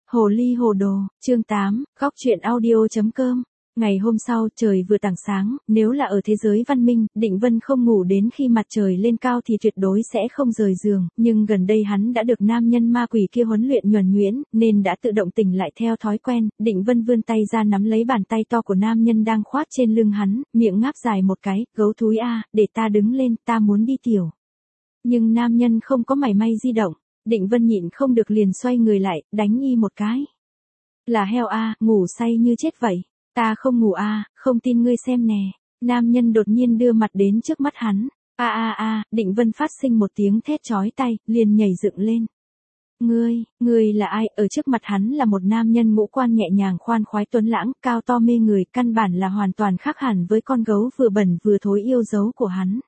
Hồ ly hồ đồ, chương 8, góc truyện audio.com. Ngày hôm sau trời vừa tảng sáng, nếu là ở thế giới văn minh, Định Vân không ngủ đến khi mặt trời lên cao thì tuyệt đối sẽ không rời giường, nhưng gần đây hắn đã được nam nhân ma quỷ kia huấn luyện nhuần nhuyễn, nên đã tự động tỉnh lại theo thói quen. Định Vân vươn tay ra nắm lấy bàn tay to của nam nhân đang khoát trên lưng hắn, miệng ngáp dài một cái, gấu thúi a, để ta đứng lên, ta muốn đi tiểu. Nhưng nam nhân không có mảy may di động. Định Vân nhịn không được liền xoay người lại, đánh y một cái. Là heo a, ngủ say như chết vậy. Ta không ngủ a, không tin ngươi xem nè. Nam nhân đột nhiên đưa mặt đến trước mắt hắn. Định Vân phát sinh một tiếng thét chói tai, liền nhảy dựng lên. Ngươi là ai? Ở trước mặt hắn là một nam nhân ngũ quan nhẹ nhàng khoan khoái tuấn lãng, cao to mê người, căn bản là hoàn toàn khác hẳn với con gấu vừa bẩn vừa thối yêu dấu của hắn.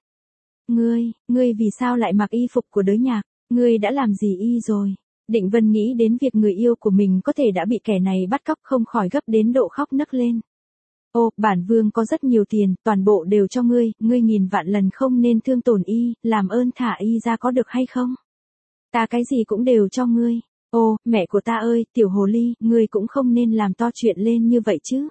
Ngươi vì sao lại mặc y phục của đới nhạc? Ngươi đã làm gì y rồi? Định Vân nghĩ đến việc người yêu của mình có thể đã bị kẻ này bắt cóc không khỏi gấp đến độ khóc nấc lên. Ô, bản vương có rất nhiều tiền, toàn bộ đều cho ngươi, ngươi nghìn vạn lần không nên thương tổn y, làm ơn thả y ra có được hay không? Ta cái gì cũng đều cho ngươi. Ô, mẹ của ta ơi, tiểu hồ ly, ngươi cũng không nên làm to chuyện lên như vậy chứ.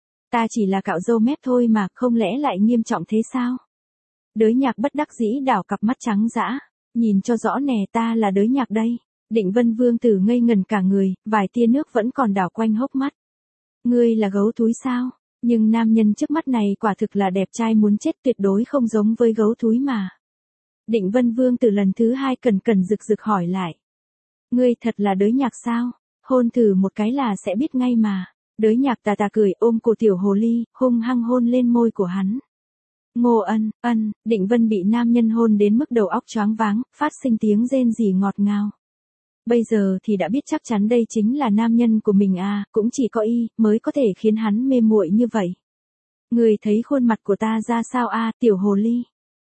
Ta chỉ là cạo râu mép thôi mà, không lẽ lại nghiêm trọng thế sao? Đới nhạc bất đắc dĩ đảo cặp mắt trắng dã. Nhìn cho rõ nè, ta là đới nhạc đây. Định Vân vương tử ngây ngần cả người, vài tia nước vẫn còn đảo quanh hốc mắt. Ngươi là gấu thúi sao? Nhưng nam nhân trước mắt này quả thực là đẹp trai muốn chết, tuyệt đối không giống với gấu thúi mà. Định Vân vương tử lần thứ hai cẩn cẩn rực rực hỏi lại. Ngươi thật là đới nhạc sao? Hôn thử một cái là sẽ biết ngay mà. Đới nhạc tà tà cười ôm cổ tiểu hồ ly, hung hăng hôn lên môi của hắn. Ngô ân, Định Vân bị nam nhân hôn đến mức đầu óc choáng váng, phát sinh tiếng rên rỉ ngọt ngào. Bây giờ thì đã biết chắc chắn đây chính là nam nhân của mình à, cũng chỉ có y mới có thể khiến hắn mê muội như vậy. Người thấy khuôn mặt của ta ra sao a, tiểu hồ ly?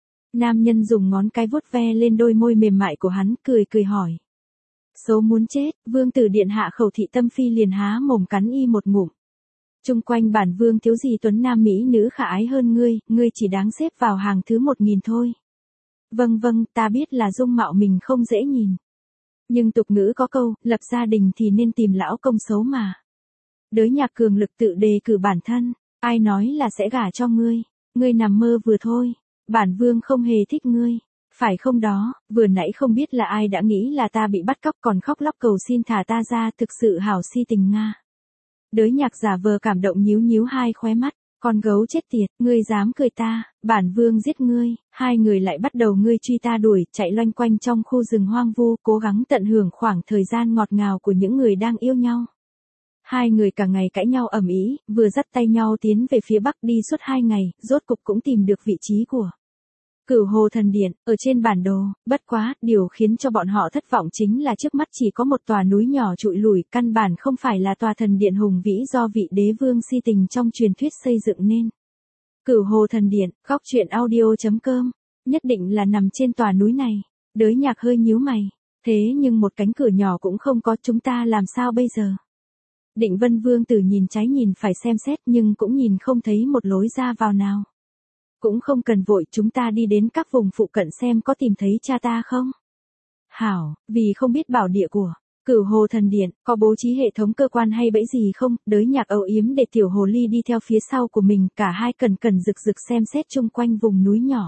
Nam nhân dùng ngón cái vuốt ve lên đôi môi mềm mại của hắn, cười hỏi. Xấu muốn chết, vương tử điện hạ Khẩu Thị Tâm Phi liền há mồm cắn y một ngụm. Chung quanh bản vương thiếu gì tuấn nam mỹ nữ khả ái hơn ngươi chỉ đáng xếp vào hàng thứ 1000 thôi. Vâng, ta biết là dung mạo mình không dễ nhìn. Nhưng tục ngữ có câu, lập gia đình thì nên tìm lão công xấu mà. Đới nhạc cường lực tự đề cử bản thân, ai nói là sẽ gả cho ngươi nằm mơ vừa thôi, bản vương không hề thích ngươi. Phải không đó, vừa nãy không biết là ai đã nghĩ là ta bị bắt cóc còn khóc lóc cầu xin thả ta ra, thực sự hảo si tình nga. Đới nhạc giả vờ cảm động nhíu hai khóe mắt, con gấu chết tiệt, ngươi dám cười ta, bản vương giết ngươi. Hai người lại bắt đầu ngươi truy ta đuổi, chạy loanh quanh trong khu rừng hoang vu, cố gắng tận hưởng khoảng thời gian ngọt ngào của những người đang yêu nhau. Hai người cả ngày cãi nhau ầm ĩ, vừa dắt tay nhau tiến về phía bắc đi suốt 2 ngày, rốt cục cũng tìm được vị trí của Cửu Hồ Thần Điện, ở trên bản đồ. Bất quá, điều khiến cho bọn họ thất vọng chính là trước mắt chỉ có một tòa núi nhỏ trụi lủi, căn bản không phải là tòa thần điện hùng vĩ do vị đế vương si tình trong truyền thuyết xây dựng nên. Cửu Hồ Thần Điện, góc truyện audio.com, nhất định là nằm trên tòa núi này. Đới nhạc hơi nhíu mày. Thế nhưng một cánh cửa nhỏ cũng không có, chúng ta làm sao bây giờ? Định Vân vương tử nhìn trái nhìn phải xem xét nhưng cũng nhìn không thấy một lối ra vào nào. Cũng không cần vội, chúng ta đi đến các vùng phụ cận xem có tìm thấy cha ta không? Hảo, vì không biết bảo địa của Cửu Hồ Thần Điện có bố trí hệ thống cơ quan hay bẫy gì không? Đới nhạc âu yếm để tiểu hồ ly đi theo phía sau của mình, cả hai cẩn rực xem xét chung quanh vùng núi nhỏ.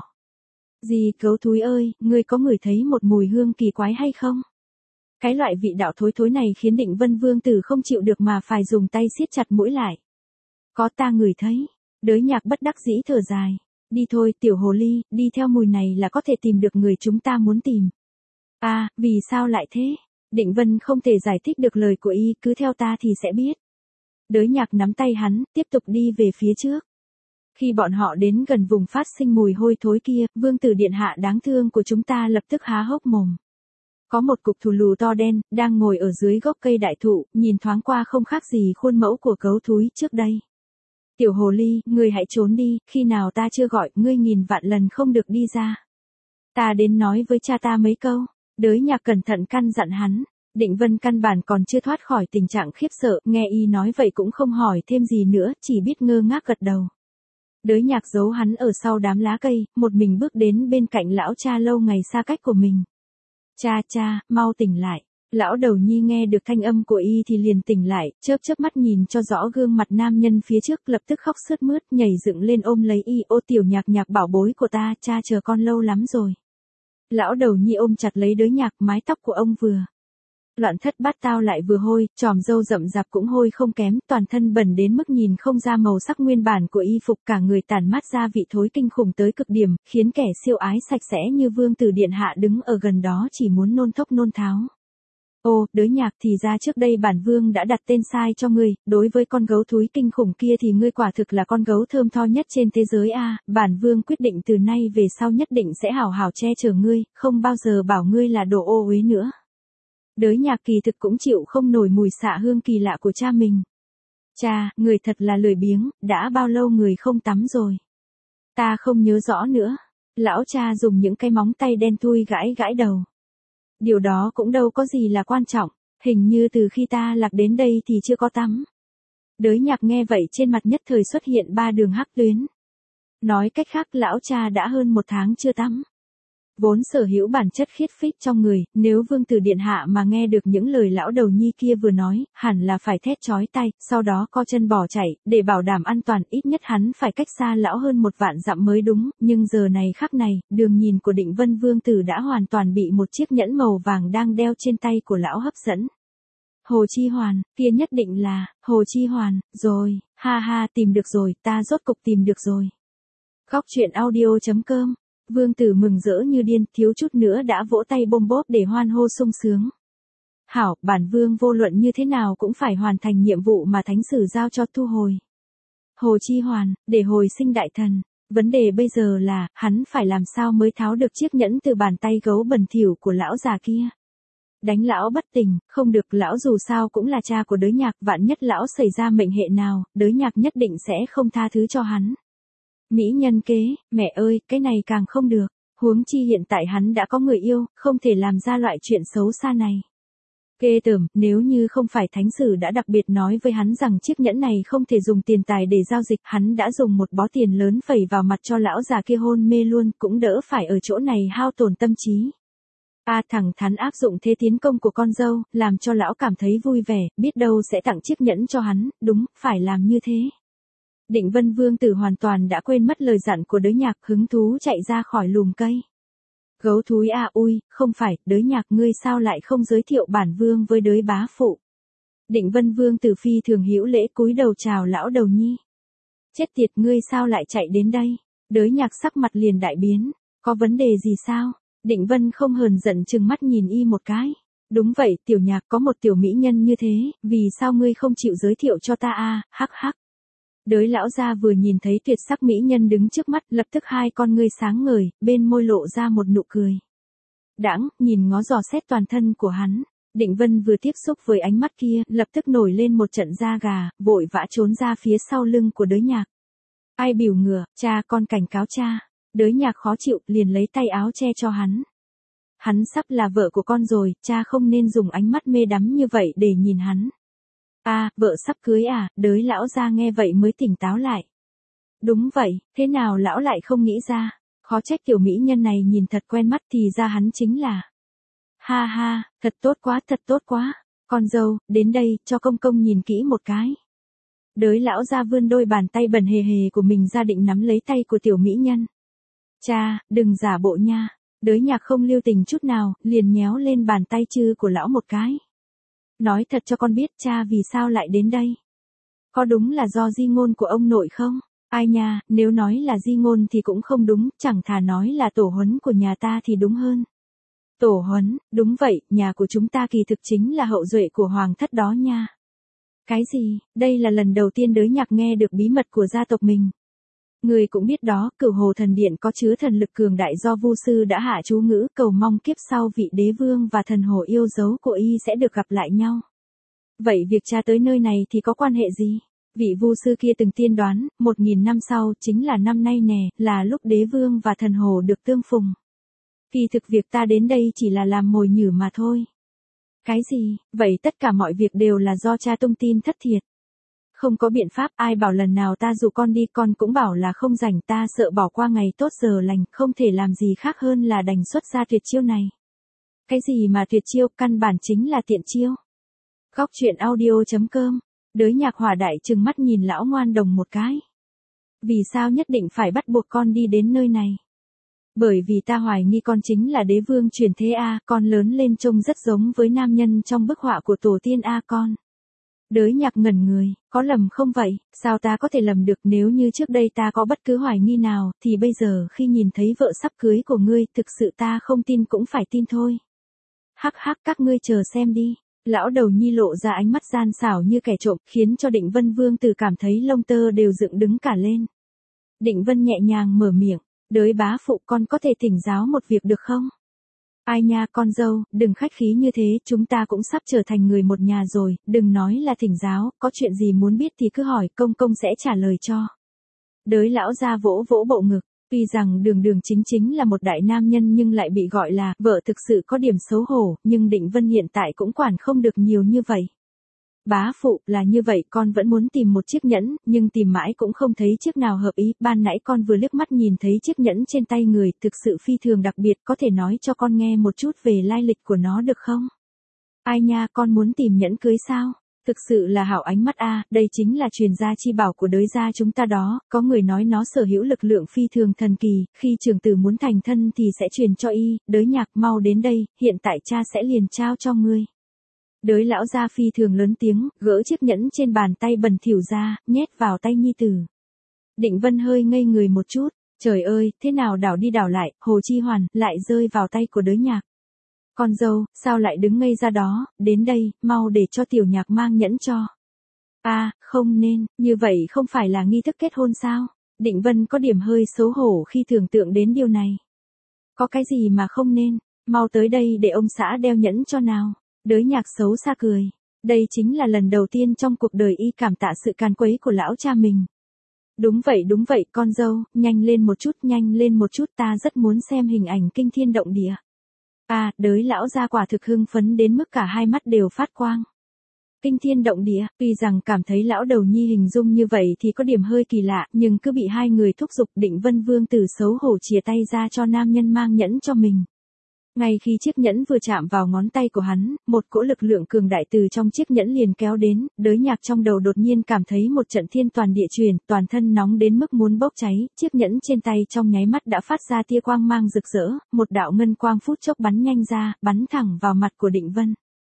Gì gấu thúi ơi, ngươi có ngửi thấy một mùi hương kỳ quái hay không? Cái loại vị đạo thối này khiến Định Vân vương tử không chịu được mà phải dùng tay siết chặt mũi lại. Có, ta ngửi thấy. Đới nhạc bất đắc dĩ thở dài. Đi thôi tiểu hồ ly, đi theo mùi này là có thể tìm được người chúng ta muốn tìm. À, vì sao lại thế? Định Vân không thể giải thích được lời của y, cứ theo ta thì sẽ biết. Đới nhạc nắm tay hắn, tiếp tục đi về phía trước. Khi bọn họ đến gần vùng phát sinh mùi hôi thối kia, vương tử điện hạ đáng thương của chúng ta lập tức há hốc mồm. Có một cục thù lù to đen, đang ngồi ở dưới gốc cây đại thụ, nhìn thoáng qua không khác gì khuôn mẫu của gấu thúi trước đây. Tiểu hồ ly, ngươi hãy trốn đi, khi nào ta chưa gọi, ngươi nghìn vạn lần không được đi ra. Ta đến nói với cha ta mấy câu. Đới nhạc cẩn thận căn dặn hắn. Định Vân căn bản còn chưa thoát khỏi tình trạng khiếp sợ, nghe y nói vậy cũng không hỏi thêm gì nữa, chỉ biết ngơ ngác gật đầu. Đới nhạc giấu hắn ở sau đám lá cây, một mình bước đến bên cạnh lão cha lâu ngày xa cách của mình. Cha, mau tỉnh lại. Lão đầu nhi nghe được thanh âm của y thì liền tỉnh lại, chớp chớp mắt nhìn cho rõ gương mặt nam nhân phía trước, lập tức khóc sướt mướt, nhảy dựng lên ôm lấy y, ô tiểu nhạc nhạc bảo bối của ta, cha chờ con lâu lắm rồi. Lão đầu nhi ôm chặt lấy đứa nhạc, mái tóc của ông vừa loạn thất bát tao lại vừa hôi, tròm râu rậm rạp cũng hôi không kém, toàn thân bẩn đến mức nhìn không ra màu sắc nguyên bản của y phục, cả người tản mát ra vị thối kinh khủng tới cực điểm, khiến kẻ siêu ái sạch sẽ như vương tử điện hạ đứng ở gần đó chỉ muốn nôn thốc nôn tháo. Ô, đới nhạc, thì ra trước đây bản vương đã đặt tên sai cho ngươi, đối với con gấu thúi kinh khủng kia thì ngươi quả thực là con gấu thơm tho nhất trên thế giới a. Bản vương quyết định từ nay về sau nhất định sẽ hảo hảo che chở ngươi, không bao giờ bảo ngươi là đồ ô uế nữa. Đới nhạc kỳ thực cũng chịu không nổi mùi xạ hương kỳ lạ của cha mình. Cha, người thật là lười biếng, đã bao lâu người không tắm rồi? Ta không nhớ rõ nữa. Lão cha dùng những cái móng tay đen thui gãi gãi đầu. Điều đó cũng đâu có gì là quan trọng, hình như từ khi ta lạc đến đây thì chưa có tắm. Đới nhạc nghe vậy trên mặt nhất thời xuất hiện 3 đường hắc tuyến. Nói cách khác lão cha đã hơn 1 tháng chưa tắm. Vốn sở hữu bản chất khiết phích trong người, nếu vương tử điện hạ mà nghe được những lời lão đầu nhi kia vừa nói, hẳn là phải thét chói tay, sau đó co chân bỏ chạy, để bảo đảm an toàn ít nhất hắn phải cách xa lão hơn 1 vạn dặm mới đúng, nhưng giờ này khắc này, đường nhìn của Định Vân vương tử đã hoàn toàn bị một chiếc nhẫn màu vàng đang đeo trên tay của lão hấp dẫn. Hồ Chi Hoàn, kia nhất định là, Hồ Chi Hoàn, rồi, ha ha tìm được rồi, ta rốt cục tìm được rồi. Góc truyện audio.com. Vương tử mừng rỡ như điên, thiếu chút nữa đã vỗ tay bôm bốp để hoan hô sung sướng. Hảo, bản vương vô luận như thế nào cũng phải hoàn thành nhiệm vụ mà thánh sử giao cho thu hồi. Hồ Chi Hoàn, để hồi sinh đại thần. Vấn đề bây giờ là, hắn phải làm sao mới tháo được chiếc nhẫn từ bàn tay gấu bẩn thỉu của lão già kia. Đánh lão bất tỉnh, không được, lão dù sao cũng là cha của đới nhạc, vạn nhất lão xảy ra mệnh hệ nào, đới nhạc nhất định sẽ không tha thứ cho hắn. Mỹ nhân kế, mẹ ơi, cái này càng không được, huống chi hiện tại hắn đã có người yêu, không thể làm ra loại chuyện xấu xa này. Ghê tởm, nếu như không phải thánh sử đã đặc biệt nói với hắn rằng chiếc nhẫn này không thể dùng tiền tài để giao dịch, hắn đã dùng một bó tiền lớn phẩy vào mặt cho lão già kia hôn mê luôn, cũng đỡ phải ở chỗ này hao tổn tâm trí. Thẳng thắn áp dụng thế tiến công của con dâu, làm cho lão cảm thấy vui vẻ, biết đâu sẽ tặng chiếc nhẫn cho hắn, đúng, phải làm như thế. Định Vân vương tử hoàn toàn đã quên mất lời dặn của đới nhạc, hứng thú chạy ra khỏi lùm cây. Gấu thúi ui, không phải, đới nhạc ngươi sao lại không giới thiệu bản vương với đới bá phụ. Định Vân vương tử phi thường hữu lễ cúi đầu chào lão đầu nhi. Chết tiệt, ngươi sao lại chạy đến đây? Đới nhạc sắc mặt liền đại biến, có vấn đề gì sao? Định Vân không hờn giận trừng mắt nhìn y một cái. Đúng vậy, tiểu nhạc, có một tiểu mỹ nhân như thế, vì sao ngươi không chịu giới thiệu cho ta hắc hắc. Đới lão gia vừa nhìn thấy tuyệt sắc mỹ nhân đứng trước mắt, lập tức hai con ngươi sáng ngời, bên môi lộ ra một nụ cười. Đãng, nhìn ngó dò xét toàn thân của hắn, Định Vân vừa tiếp xúc với ánh mắt kia, lập tức nổi lên một trận da gà, vội vã trốn ra phía sau lưng của đới nhạc. Ai biểu ngửa, cha, con cảnh cáo cha. Đới nhạc khó chịu, liền lấy tay áo che cho hắn. Hắn sắp là vợ của con rồi, cha không nên dùng ánh mắt mê đắm như vậy để nhìn hắn. Vợ sắp cưới đới lão gia nghe vậy mới tỉnh táo lại. Đúng vậy, thế nào lão lại không nghĩ ra, khó trách tiểu mỹ nhân này nhìn thật quen mắt thì ra hắn chính là. Ha ha, thật tốt quá, con dâu, đến đây, cho công công nhìn kỹ một cái. Đới lão gia vươn đôi bàn tay bẩn hề hề của mình ra định nắm lấy tay của tiểu mỹ nhân. Cha, đừng giả bộ nha. Đới nhạc không lưu tình chút nào, liền nhéo lên bàn tay chư của lão một cái. Nói thật cho con biết cha vì sao lại đến đây. Có đúng là do di ngôn của ông nội không? Ai nha, nếu nói là di ngôn thì cũng không đúng, chẳng thà nói là tổ huấn của nhà ta thì đúng hơn. Tổ huấn, đúng vậy, nhà của chúng ta kỳ thực chính là hậu duệ của hoàng thất đó nha. Cái gì, đây là lần đầu tiên đới nhạc nghe được bí mật của gia tộc mình. Người cũng biết đó, Cửu Hồ Thần Điện có chứa thần lực cường đại do Vu sư đã hạ chú ngữ, cầu mong kiếp sau vị đế vương và thần hồ yêu dấu của y sẽ được gặp lại nhau. Vậy việc cha tới nơi này thì có quan hệ gì? Vị Vu sư kia từng tiên đoán, 1000 năm sau, chính là năm nay nè, là lúc đế vương và thần hồ được tương phùng. Kỳ thực việc ta đến đây chỉ là làm mồi nhử mà thôi. Cái gì? Vậy tất cả mọi việc đều là do cha tung tin thất thiệt. Không có biện pháp, ai bảo lần nào ta rủ con đi con cũng bảo là không rảnh, ta sợ bỏ qua ngày tốt giờ lành, không thể làm gì khác hơn là đành xuất ra tuyệt chiêu này. Cái gì mà tuyệt chiêu, căn bản chính là tiện chiêu. Góc truyện audio.com. Đới Nhạc hỏa đại trừng mắt nhìn lão ngoan đồng một cái. Vì sao nhất định phải bắt buộc con đi đến nơi này? Bởi vì ta hoài nghi con chính là đế vương truyền thế a, con lớn lên trông rất giống với nam nhân trong bức họa của tổ tiên a con. Đới Nhạc ngẩn người, có lầm không vậy, sao ta có thể lầm được, nếu như trước đây ta có bất cứ hoài nghi nào, thì bây giờ khi nhìn thấy vợ sắp cưới của ngươi, thực sự ta không tin cũng phải tin thôi. Hắc hắc, các ngươi chờ xem đi. Lão đầu nhi lộ ra ánh mắt gian xảo như kẻ trộm, khiến cho Định Vân Vương Tử cảm thấy lông tơ đều dựng đứng cả lên. Định Vân nhẹ nhàng mở miệng, đới bá phụ, con có thể thỉnh giáo một việc được không? Ai nha con dâu, đừng khách khí như thế, chúng ta cũng sắp trở thành người một nhà rồi, đừng nói là thỉnh giáo, có chuyện gì muốn biết thì cứ hỏi, công công sẽ trả lời cho. Đới lão ra vỗ vỗ bộ ngực, tuy rằng Đường Đường chính chính là một đại nam nhân nhưng lại bị gọi là vợ thực sự có điểm xấu hổ, nhưng Định Vân hiện tại cũng quản không được nhiều như vậy. Bá phụ, là như vậy, con vẫn muốn tìm một chiếc nhẫn, nhưng tìm mãi cũng không thấy chiếc nào hợp ý, ban nãy con vừa liếc mắt nhìn thấy chiếc nhẫn trên tay người, thực sự phi thường đặc biệt, có thể nói cho con nghe một chút về lai lịch của nó được không? Ai nha, con muốn tìm nhẫn cưới sao? Thực sự là hảo ánh mắt a, đây chính là truyền gia chi bảo của đới gia chúng ta đó, có người nói nó sở hữu lực lượng phi thường thần kỳ, khi trưởng tử muốn thành thân thì sẽ truyền cho y, Đới Nhạc mau đến đây, hiện tại cha sẽ liền trao cho ngươi. Đới lão gia phi thường lớn tiếng, gỡ chiếc nhẫn trên bàn tay bẩn thỉu ra, nhét vào tay nhi tử. Định Vân hơi ngây người một chút, trời ơi, thế nào đảo đi đảo lại, Hồ Chi Hoàn lại rơi vào tay của Đới Nhạc. Con dâu, sao lại đứng ngây ra đó, đến đây, mau để cho Tiểu Nhạc mang nhẫn cho. Không nên, như vậy không phải là nghi thức kết hôn sao? Định Vân có điểm hơi xấu hổ khi tưởng tượng đến điều này. Có cái gì mà không nên, mau tới đây để ông xã đeo nhẫn cho nào. Đới Nhạc xấu xa cười. Đây chính là lần đầu tiên trong cuộc đời y cảm tạ sự càn quấy của lão cha mình. Đúng vậy con dâu, nhanh lên một chút, ta rất muốn xem hình ảnh kinh thiên động địa. Đới lão gia quả thực hưng phấn đến mức cả hai mắt đều phát quang. Kinh thiên động địa, tuy rằng cảm thấy lão đầu nhi hình dung như vậy thì có điểm hơi kỳ lạ, nhưng cứ bị hai người thúc giục, Định Vân Vương Tử xấu hổ chìa tay ra cho nam nhân mang nhẫn cho mình. Ngay khi chiếc nhẫn vừa chạm vào ngón tay của hắn, một cỗ lực lượng cường đại từ trong chiếc nhẫn liền kéo đến, Đới Nhạc trong đầu đột nhiên cảm thấy một trận thiên toàn địa chuyển, toàn thân nóng đến mức muốn bốc cháy, chiếc nhẫn trên tay trong nháy mắt đã phát ra tia quang mang rực rỡ, một đạo ngân quang phút chốc bắn nhanh ra, bắn thẳng vào mặt của Định Vân.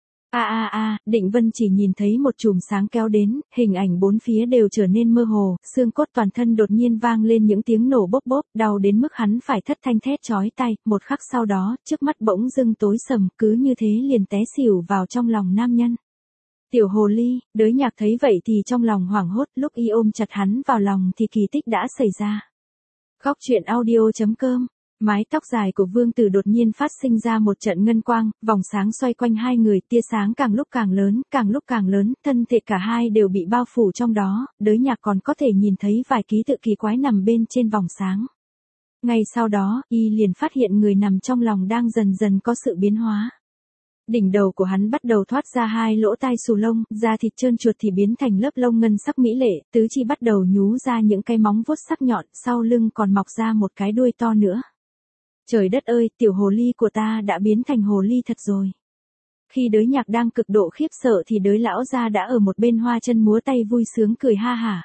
Định Vân chỉ nhìn thấy một chùm sáng kéo đến, hình ảnh bốn phía đều trở nên mơ hồ, xương cốt toàn thân đột nhiên vang lên những tiếng nổ bốp bốp, đau đến mức hắn phải thất thanh thét chói tai, một khắc sau đó, trước mắt bỗng dưng tối sầm, cứ như thế liền té xỉu vào trong lòng nam nhân. Tiểu hồ ly, Đới Nhạc thấy vậy thì trong lòng hoảng hốt, lúc y ôm chặt hắn vào lòng thì kỳ tích đã xảy ra. Góc truyện audio.com. Mái tóc dài của Vương Tử đột nhiên phát sinh ra một trận ngân quang, vòng sáng xoay quanh hai người, tia sáng càng lúc càng lớn, thân thể cả hai đều bị bao phủ trong đó, Đới Nhạc còn có thể nhìn thấy vài ký tự kỳ quái nằm bên trên vòng sáng. Ngay sau đó, y liền phát hiện người nằm trong lòng đang dần dần có sự biến hóa. Đỉnh đầu của hắn bắt đầu thoát ra hai lỗ tai xù lông, da thịt trơn chuột thì biến thành lớp lông ngân sắc mỹ lệ, tứ chi bắt đầu nhú ra những cái móng vuốt sắc nhọn, sau lưng còn mọc ra một cái đuôi to nữa. Trời đất ơi, tiểu hồ ly của ta đã biến thành hồ ly thật rồi. Khi Đới Nhạc đang cực độ khiếp sợ thì Đới lão gia đã ở một bên hoa chân múa tay vui sướng cười ha hả.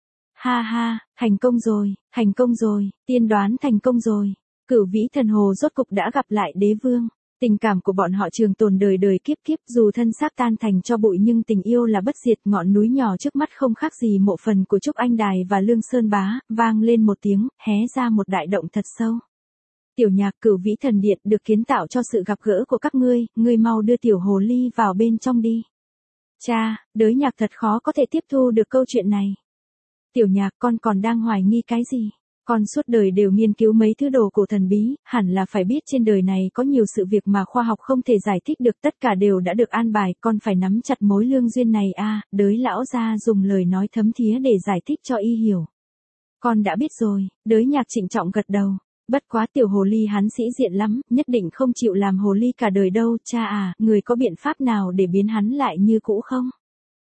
Ha, thành công rồi, tiên đoán thành công rồi. Cửu Vĩ Thần Hồ rốt cục đã gặp lại đế vương. Tình cảm của bọn họ trường tồn đời đời kiếp kiếp, dù thân xác tan thành cho bụi nhưng tình yêu là bất diệt, ngọn núi nhỏ trước mắt không khác gì mộ phần của Trúc Anh Đài và Lương Sơn Bá, vang lên một tiếng, hé ra một đại động thật sâu. Tiểu Nhạc, Cửu Vĩ Thần Điện được kiến tạo cho sự gặp gỡ của các ngươi, ngươi mau đưa tiểu hồ ly vào bên trong đi. Cha, Đới Nhạc thật khó có thể tiếp thu được câu chuyện này. Tiểu Nhạc, con còn đang hoài nghi cái gì? Con suốt đời đều nghiên cứu mấy thứ đồ cổ thần bí, hẳn là phải biết trên đời này có nhiều sự việc mà khoa học không thể giải thích được, tất cả đều đã được an bài, con phải nắm chặt mối lương duyên này Đới lão gia dùng lời nói thấm thía để giải thích cho y hiểu. Con đã biết rồi, Đới Nhạc trịnh trọng gật đầu. Bất quá tiểu hồ ly hắn sĩ diện lắm, nhất định không chịu làm hồ ly cả đời đâu, cha người có biện pháp nào để biến hắn lại như cũ không?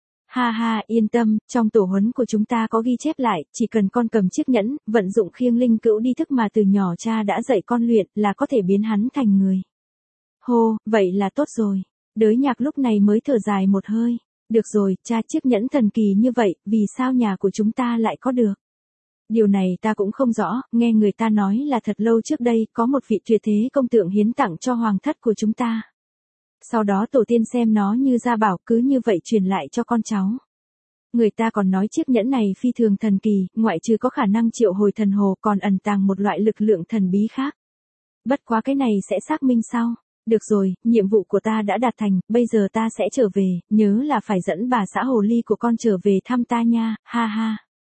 Ha, yên tâm, trong tổ huấn của chúng ta có ghi chép lại, chỉ cần con cầm chiếc nhẫn, vận dụng khiêng linh cữu đi thức mà từ nhỏ cha đã dạy con luyện là có thể biến hắn thành người. Hô, vậy là tốt rồi. Đới Nhạc lúc này mới thở dài một hơi. Được rồi, cha, chiếc nhẫn thần kỳ như vậy, vì sao nhà của chúng ta lại có được? Điều này ta cũng không rõ, nghe người ta nói là thật lâu trước đây có một vị tuyệt thế công tượng hiến tặng cho hoàng thất của chúng ta. Sau đó tổ tiên xem nó như gia bảo, cứ như vậy truyền lại cho con cháu. Người ta còn nói chiếc nhẫn này phi thường thần kỳ, ngoại trừ có khả năng triệu hồi thần hồ còn ẩn tàng một loại lực lượng thần bí khác. Bất quá cái này sẽ xác minh sau. Được rồi, nhiệm vụ của ta đã đạt thành, bây giờ ta sẽ trở về, nhớ là phải dẫn bà xã hồ ly của con trở về thăm ta nha, ha ha.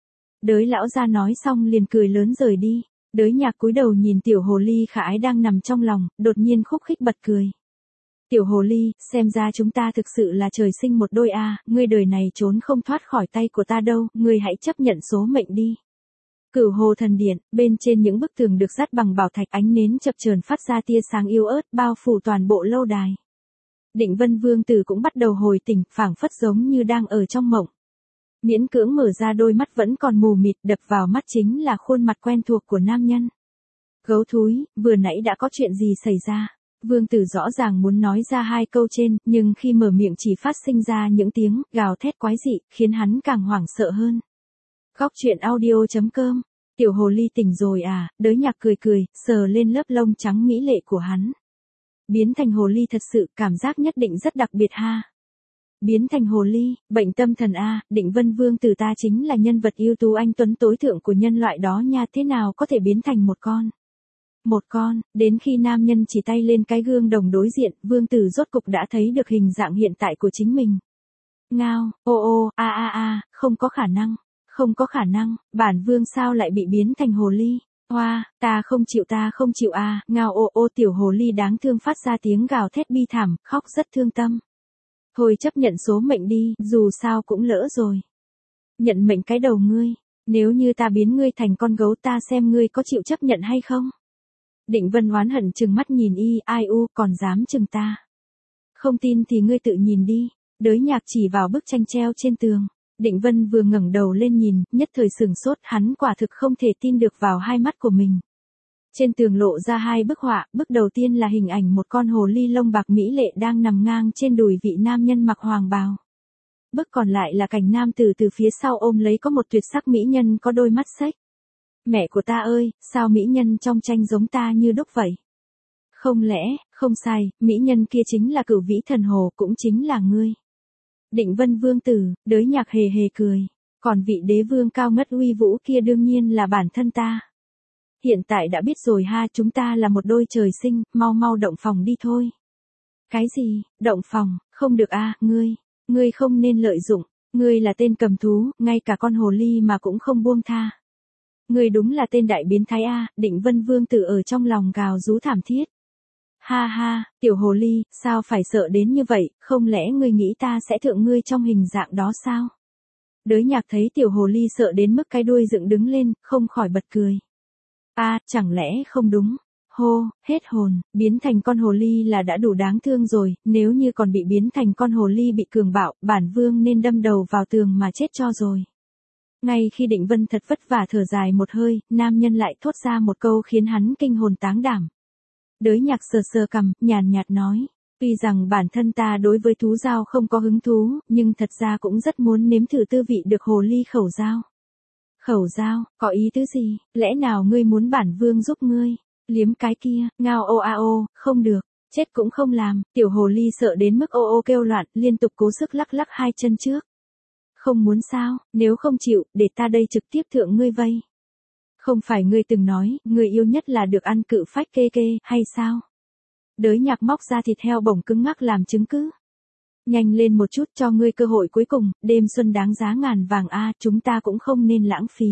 Đới lão gia nói xong liền cười lớn rời đi. Đới Nhạc cúi đầu nhìn tiểu hồ ly khả ái đang nằm trong lòng, đột nhiên khúc khích bật cười. Tiểu hồ ly, xem ra chúng ta thực sự là trời sinh một đôi a, ngươi đời này trốn không thoát khỏi tay của ta đâu, ngươi hãy chấp nhận số mệnh đi. Cửu Hồ Thần Điện, bên trên những bức tường được dắt bằng bảo thạch, ánh nến chập chờn phát ra tia sáng yếu ớt bao phủ toàn bộ lâu đài. Định Vân Vương tử cũng bắt đầu hồi tỉnh, phảng phất giống như đang ở trong mộng. Miễn cưỡng mở ra đôi mắt vẫn còn mù mịt, đập vào mắt chính là khuôn mặt quen thuộc của nam nhân. Gấu thúi, vừa nãy đã có chuyện gì xảy ra? Vương tử rõ ràng muốn nói ra hai câu trên, nhưng khi mở miệng chỉ phát sinh ra những tiếng gào thét quái dị, khiến hắn càng hoảng sợ hơn. Góc truyện audio.com. Tiểu hồ ly tỉnh rồi à? Đới Nhạc cười cười, sờ lên lớp lông trắng mỹ lệ của hắn. Biến thành hồ ly thật sự, cảm giác nhất định rất đặc biệt ha. Biến thành hồ ly, bệnh tâm thần a, Định Vân Vương tử ta chính là nhân vật ưu tú anh tuấn tối thượng của nhân loại đó nha, thế nào có thể biến thành một con? Một con, đến khi nam nhân chỉ tay lên cái gương đồng đối diện, vương tử rốt cục đã thấy được hình dạng hiện tại của chính mình. Ngao, ô, không có khả năng. Không có khả năng, bản vương sao lại bị biến thành hồ ly? Hoa, ta không chịu a, ngao ô tiểu hồ ly đáng thương phát ra tiếng gào thét bi thảm, khóc rất thương tâm. Thôi chấp nhận số mệnh đi, dù sao cũng lỡ rồi. Nhận mệnh cái đầu ngươi, nếu như ta biến ngươi thành con gấu ta xem ngươi có chịu chấp nhận hay không? Định Vân oán hận trừng mắt nhìn y, ai u, còn dám chừng ta. Không tin thì ngươi tự nhìn đi, Đới Nhạc chỉ vào bức tranh treo trên tường. Định Vân vừa ngẩng đầu lên nhìn, nhất thời sửng sốt, hắn quả thực không thể tin được vào hai mắt của mình. Trên tường lộ ra hai bức họa, bức đầu tiên là hình ảnh một con hồ ly lông bạc mỹ lệ đang nằm ngang trên đùi vị nam nhân mặc hoàng bào. Bức còn lại là cảnh nam tử từ phía sau ôm lấy có một tuyệt sắc mỹ nhân có đôi mắt xếch. Mẹ của ta ơi, sao mỹ nhân trong tranh giống ta như đúc vậy? Không lẽ, không sai, mỹ nhân kia chính là Cửu Vĩ Thần Hồ, cũng chính là ngươi. Định Vân Vương tử, Đới Nhạc hề hề cười. Còn vị đế vương cao ngất uy vũ kia đương nhiên là bản thân ta. Hiện tại đã biết rồi ha, chúng ta là một đôi trời sinh, mau động phòng đi thôi. Cái gì, động phòng, không được a, ngươi không nên lợi dụng, ngươi là tên cầm thú, ngay cả con hồ ly mà cũng không buông tha. Ngươi đúng là tên đại biến thái a, Định Vân Vương tử ở trong lòng gào rú thảm thiết. Ha ha, tiểu hồ ly, sao phải sợ đến như vậy, không lẽ ngươi nghĩ ta sẽ thượng ngươi trong hình dạng đó sao? Đới Nhạc thấy tiểu hồ ly sợ đến mức cái đuôi dựng đứng lên, không khỏi bật cười. Chẳng lẽ không đúng? Hô, hết hồn, biến thành con hồ ly là đã đủ đáng thương rồi, nếu như còn bị biến thành con hồ ly bị cường bạo, bản vương nên đâm đầu vào tường mà chết cho rồi. Ngay khi Định Vân thật vất vả thở dài một hơi, nam nhân lại thốt ra một câu khiến hắn kinh hồn táng đảm. Đới Nhạc sờ cằm, nhàn nhạt nói, tuy rằng bản thân ta đối với thú dao không có hứng thú, nhưng thật ra cũng rất muốn nếm thử tư vị được hồ ly khẩu dao. Khẩu dao, có ý tứ gì, lẽ nào ngươi muốn bản vương giúp ngươi? Liếm cái kia, ngao ô, không được, chết cũng không làm, tiểu hồ ly sợ đến mức ô kêu loạn, liên tục cố sức lắc hai chân trước. Không muốn sao, nếu không chịu, để ta đây trực tiếp thượng ngươi vây. Không phải ngươi từng nói, người yêu nhất là được ăn cự phách kê, hay sao? Đới Nhạc móc ra thịt heo bổng cứng ngắc làm chứng cứ. Nhanh lên một chút cho ngươi cơ hội cuối cùng, đêm xuân đáng giá ngàn vàng a, chúng ta cũng không nên lãng phí.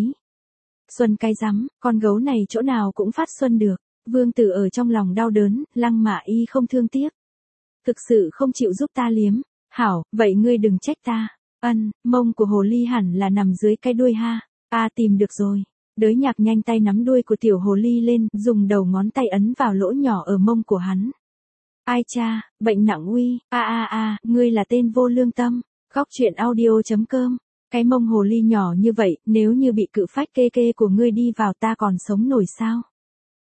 Xuân cái rắm, con gấu này chỗ nào cũng phát xuân được. Vương tử ở trong lòng đau đớn, lăng mạ y không thương tiếc. Thực sự không chịu giúp ta liếm. Hảo, vậy ngươi đừng trách ta. Mông của hồ ly hẳn là nằm dưới cái đuôi ha. Tìm được rồi. Đới Nhạc nhanh tay nắm đuôi của tiểu hồ ly lên, dùng đầu ngón tay ấn vào lỗ nhỏ ở mông của hắn. Ai cha, bệnh nặng uy, ngươi là tên vô lương tâm. Góc truyện audio.com. Cái mông hồ ly nhỏ như vậy, nếu như bị cự phách kê của ngươi đi vào ta còn sống nổi sao?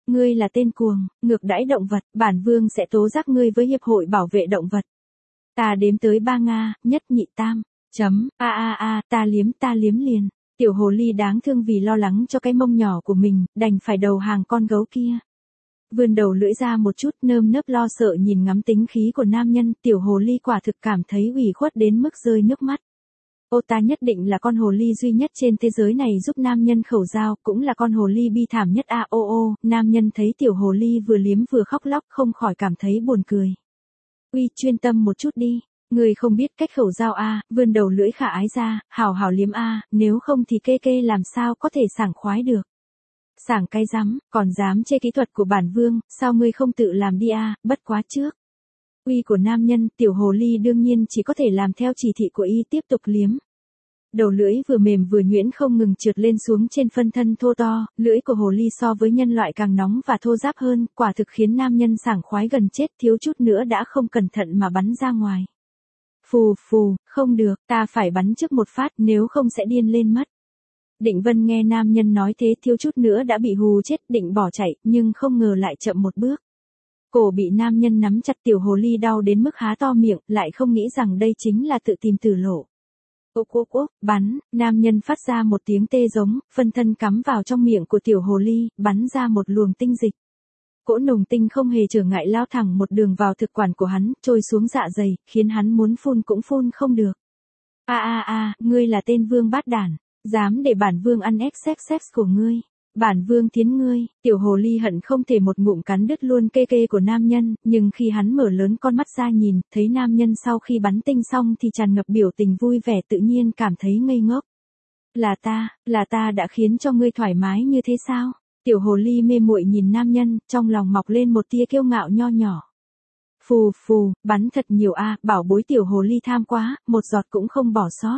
Ngươi là tên cuồng, ngược đãi động vật, bản vương sẽ tố giác ngươi với hiệp hội bảo vệ động vật. Ta đếm tới 3 Nga, nhất nhị tam. Chấm, ta liếm liền. Tiểu hồ ly đáng thương vì lo lắng cho cái mông nhỏ của mình, đành phải đầu hàng con gấu kia. Vươn đầu lưỡi ra một chút nơm nớp lo sợ nhìn ngắm tính khí của nam nhân, tiểu hồ ly quả thực cảm thấy ủy khuất đến mức rơi nước mắt. Ô ta nhất định là con hồ ly duy nhất trên thế giới này giúp nam nhân khẩu giao, cũng là con hồ ly bi thảm nhất nam nhân thấy tiểu hồ ly vừa liếm vừa khóc lóc không khỏi cảm thấy buồn cười. Uy, chuyên tâm một chút đi, người không biết cách khẩu giao vươn đầu lưỡi khả ái ra, hào hào liếm nếu không thì kê làm sao có thể sảng khoái được. Sảng cái rắm, còn dám chê kỹ thuật của bản vương, sao ngươi không tự làm đi bất quá trước. Uy của nam nhân, tiểu hồ ly đương nhiên chỉ có thể làm theo chỉ thị của y tiếp tục liếm. Đầu lưỡi vừa mềm vừa nhuyễn không ngừng trượt lên xuống trên phân thân thô to, lưỡi của hồ ly so với nhân loại càng nóng và thô ráp hơn, quả thực khiến nam nhân sảng khoái gần chết, thiếu chút nữa đã không cẩn thận mà bắn ra ngoài. Phù phù, không được, ta phải bắn trước một phát nếu không sẽ điên lên mất. Định Vân nghe nam nhân nói thế thiếu chút nữa đã bị hù chết, định bỏ chạy, nhưng không ngờ lại chậm một bước. Cổ bị nam nhân nắm chặt, tiểu hồ ly đau đến mức há to miệng, lại không nghĩ rằng đây chính là tự tìm tử lộ. Ốc, bắn, nam nhân phát ra một tiếng tê giống, phân thân cắm vào trong miệng của tiểu hồ ly, bắn ra một luồng tinh dịch. Cỗ nồng tinh không hề trở ngại lao thẳng một đường vào thực quản của hắn, trôi xuống dạ dày, khiến hắn muốn phun cũng phun không được. Ngươi là tên vương bát đản, dám để bản vương ăn ép sex của ngươi. Bản vương thiến ngươi, tiểu hồ ly hận không thể một ngụm cắn đứt luôn kê của nam nhân, nhưng khi hắn mở lớn con mắt ra nhìn, thấy nam nhân sau khi bắn tinh xong thì tràn ngập biểu tình vui vẻ tự nhiên cảm thấy ngây ngốc. Là ta đã khiến cho ngươi thoải mái như thế sao? Tiểu hồ ly mê muội nhìn nam nhân, trong lòng mọc lên một tia kiêu ngạo nho nhỏ. Phù, bắn thật nhiều bảo bối tiểu hồ ly tham quá, một giọt cũng không bỏ sót.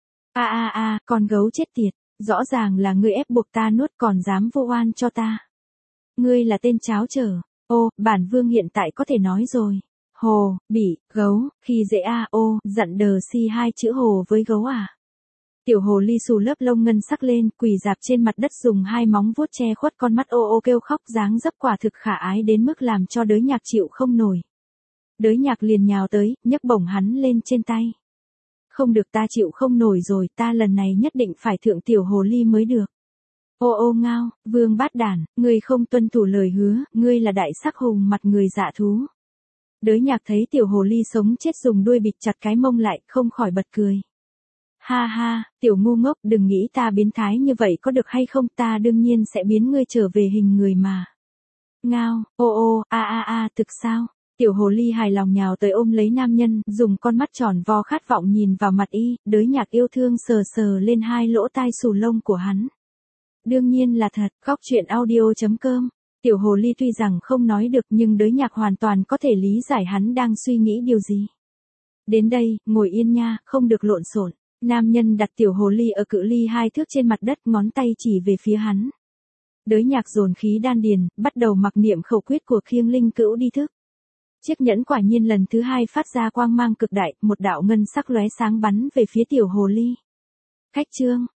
Con gấu chết tiệt. Rõ ràng là ngươi ép buộc ta nuốt còn dám vô oan cho ta. Ngươi là tên cháo trở. Bản vương hiện tại có thể nói rồi. Hồ, bỉ, gấu, khi dễ dặn đờ si hai chữ hồ với gấu Tiểu hồ ly xù lớp lông ngân sắc lên, quỳ dạp trên mặt đất dùng hai móng vuốt che khuất con mắt kêu khóc dáng dấp quả thực khả ái đến mức làm cho đới nhạc chịu không nổi. Đới nhạc liền nhào tới, nhấc bổng hắn lên trên tay. Không được, ta chịu không nổi rồi, ta lần này nhất định phải thượng tiểu hồ ly mới được. Ngao, vương bát đản, ngươi không tuân thủ lời hứa, ngươi là đại sắc hùng mặt người dạ thú. Đới nhạc thấy tiểu hồ ly sống chết dùng đuôi bịt chặt cái mông lại, không khỏi bật cười. Ha, tiểu ngu ngốc, đừng nghĩ ta biến thái như vậy có được hay không, ta đương nhiên sẽ biến ngươi trở về hình người mà. Ngao, thực sao? Tiểu hồ ly hài lòng nhào tới ôm lấy nam nhân, dùng con mắt tròn vo khát vọng nhìn vào mặt y, đới nhạc yêu thương sờ lên hai lỗ tai xù lông của hắn. Đương nhiên là thật, goctruyện.audio.com. Tiểu hồ ly tuy rằng không nói được nhưng đới nhạc hoàn toàn có thể lý giải hắn đang suy nghĩ điều gì. Đến đây, ngồi yên nha, không được lộn xộn. Nam nhân đặt tiểu hồ ly ở cự ly 2 thước trên mặt đất, ngón tay chỉ về phía hắn. Đới nhạc dồn khí đan điền, bắt đầu mặc niệm khẩu quyết của Khiêng Linh Cữu Đi Thức. Chiếc nhẫn quả nhiên lần thứ 2 phát ra quang mang cực đại, một đạo ngân sắc lóe sáng bắn về phía tiểu hồ ly. Khách trương,